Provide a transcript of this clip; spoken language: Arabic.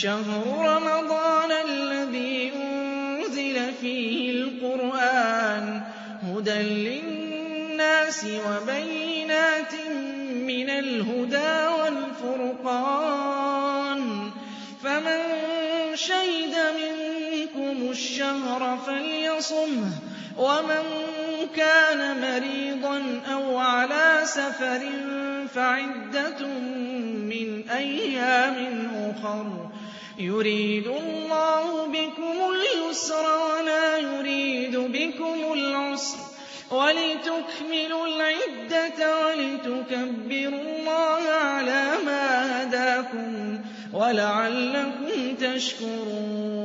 شَهْرُ رَمَضَانَ الَّذِي أُنزِلَ فِيهِ الْقُرْآنُ هُدًى لِّلنَّاسِ وَبَيِّنَاتٍ مِّنَ الْهُدَىٰ وَالْفُرْقَانِ ۚ فَمَن شَهِدَ مِنكُمُ الشَّهْرَ فَلْيَصُمْهُ ۖ وَمَن كَانَ مَرِيضًا أَوْ عَلَىٰ سَفَرٍ فَعِدَّةٌ مِّنْ أَيَّامٍ أُخَرَ ۗ يُرِيدُ اللَّهُ بِكُمُ الْيُسْرَ وَلَا يُرِيدُ بِكُمُ الْعُسْرَ وَلِتُكْمِلُوا الْعِدَّةَ وَلِتُكَبِّرُوا اللَّهَ عَلَىٰ مَا هَدَاكُمْ وَلَعَلَّكُمْ تَشْكُرُونَ